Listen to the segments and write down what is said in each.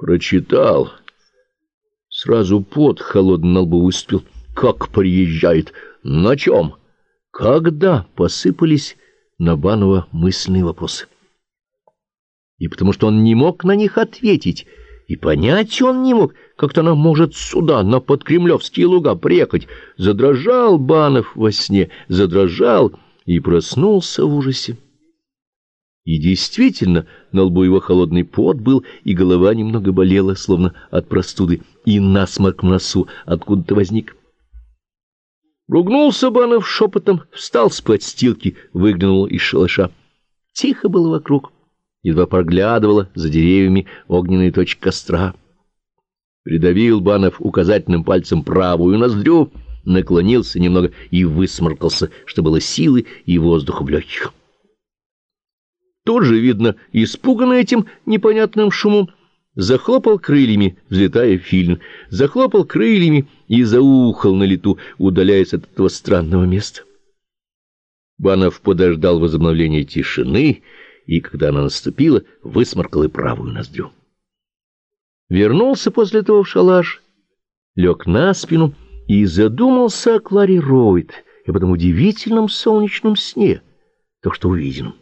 Прочитал. Сразу пот холодный на лбу выступил. Как приезжает? На чем? Когда? Посыпались на Банова мысленные вопросы. И потому что он не мог на них ответить, и понять он не мог, как-то она может сюда, на Подкремлевские луга, приехать. Задрожал Банов во сне, задрожал и проснулся в ужасе. И действительно, на лбу его холодный пот был, и голова немного болела, словно от простуды, и насморк в носу откуда-то возник. Ругнулся Банов шепотом, встал с подстилки, выглянул из шалаша. Тихо было вокруг, едва проглядывала за деревьями огненная точка костра. Придавил Банов указательным пальцем правую ноздрю, наклонился немного и высморкался, что было силы и воздуха в легких. Тоже, видно, испуганный этим непонятным шумом, захлопал крыльями, взлетая филин, захлопал крыльями и заухал на лету, удаляясь от этого странного места. Банов подождал возобновления тишины, и, когда она наступила, высморкал и правую ноздрю. Вернулся после этого в шалаш, лег на спину и задумался о Кларе Ройд и об этом удивительном солнечном сне, то, что увиденном.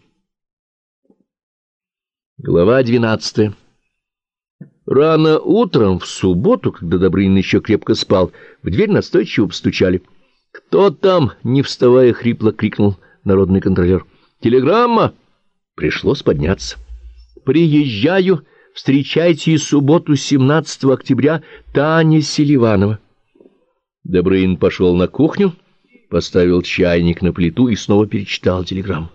Глава 12. Рано утром в субботу, когда Добрынин еще крепко спал, в дверь настойчиво постучали. «Кто там?» — не вставая, хрипло крикнул народный контролер. «Телеграмма!» Пришлось подняться. «Приезжаю. Встречайте субботу 17 октября Таня Селиванова». Добрынин пошел на кухню, поставил чайник на плиту и снова перечитал телеграмму.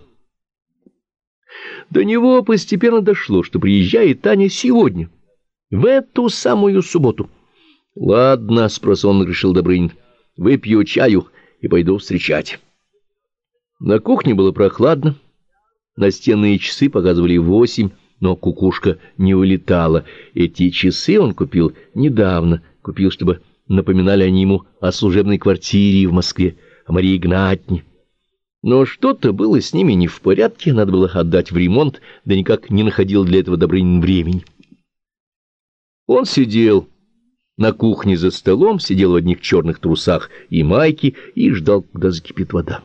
До него постепенно дошло, что приезжает Таня сегодня, в эту самую субботу. «Ладно», — спросонно решил Добрынин, — «выпью чаю и пойду встречать». На кухне было прохладно, настенные часы показывали 8, но кукушка не улетала. Эти часы он купил недавно, купил, чтобы напоминали они ему о служебной квартире в Москве, о Марии Игнатьевне. Но что-то было с ними не в порядке, надо было отдать в ремонт, да никак не находил для этого Добрынин времени. Он сидел на кухне за столом, сидел в одних черных трусах и майке и ждал, когда закипит вода.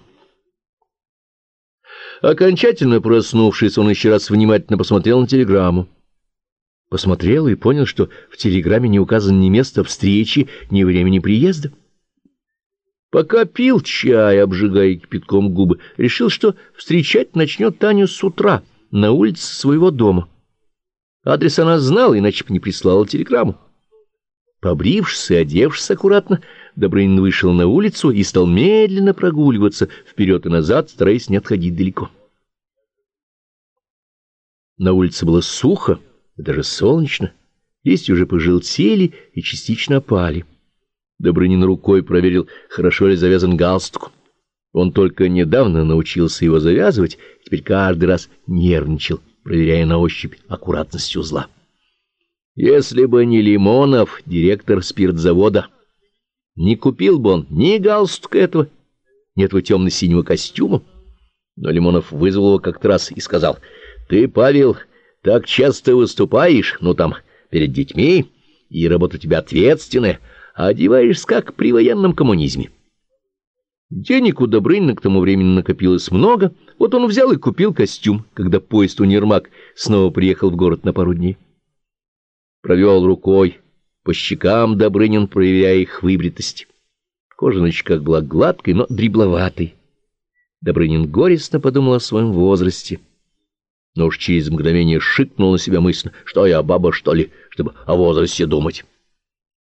Окончательно проснувшись, он еще раз внимательно посмотрел на телеграмму. Посмотрел и понял, что в телеграмме не указано ни место встречи, ни времени приезда. Пока пил чай, обжигая кипятком губы, решил, что встречать начнет Таню с утра на улице своего дома. Адрес она знала, иначе бы не прислала телеграмму. Побрившись и одевшись аккуратно, Добрынин вышел на улицу и стал медленно прогуливаться вперед и назад, стараясь не отходить далеко. На улице было сухо, даже солнечно, листья уже пожелтели и частично опали. Добрынин рукой проверил, хорошо ли завязан галстук. Он только недавно научился его завязывать, теперь каждый раз нервничал, проверяя на ощупь аккуратность узла. Если бы не Лимонов, директор спиртзавода, не купил бы он ни галстука этого, ни этого темно-синего костюма. Но Лимонов вызвал его как-то раз и сказал: «Ты, Павел, так часто выступаешь, ну там, перед детьми, и работа у тебя ответственная, а одеваешься как при военном коммунизме». Денег у Добрынина к тому времени накопилось много, вот он взял и купил костюм, когда поезд «Универмаг» снова приехал в город на пару дней. Провел рукой по щекам Добрынин, проверяя их выбритость. Кожа на щеках была гладкой, но дребловатой. Добрынин горестно подумал о своем возрасте, но уж через мгновение шикнул на себя мысленно: что я, баба, что ли, чтобы о возрасте думать.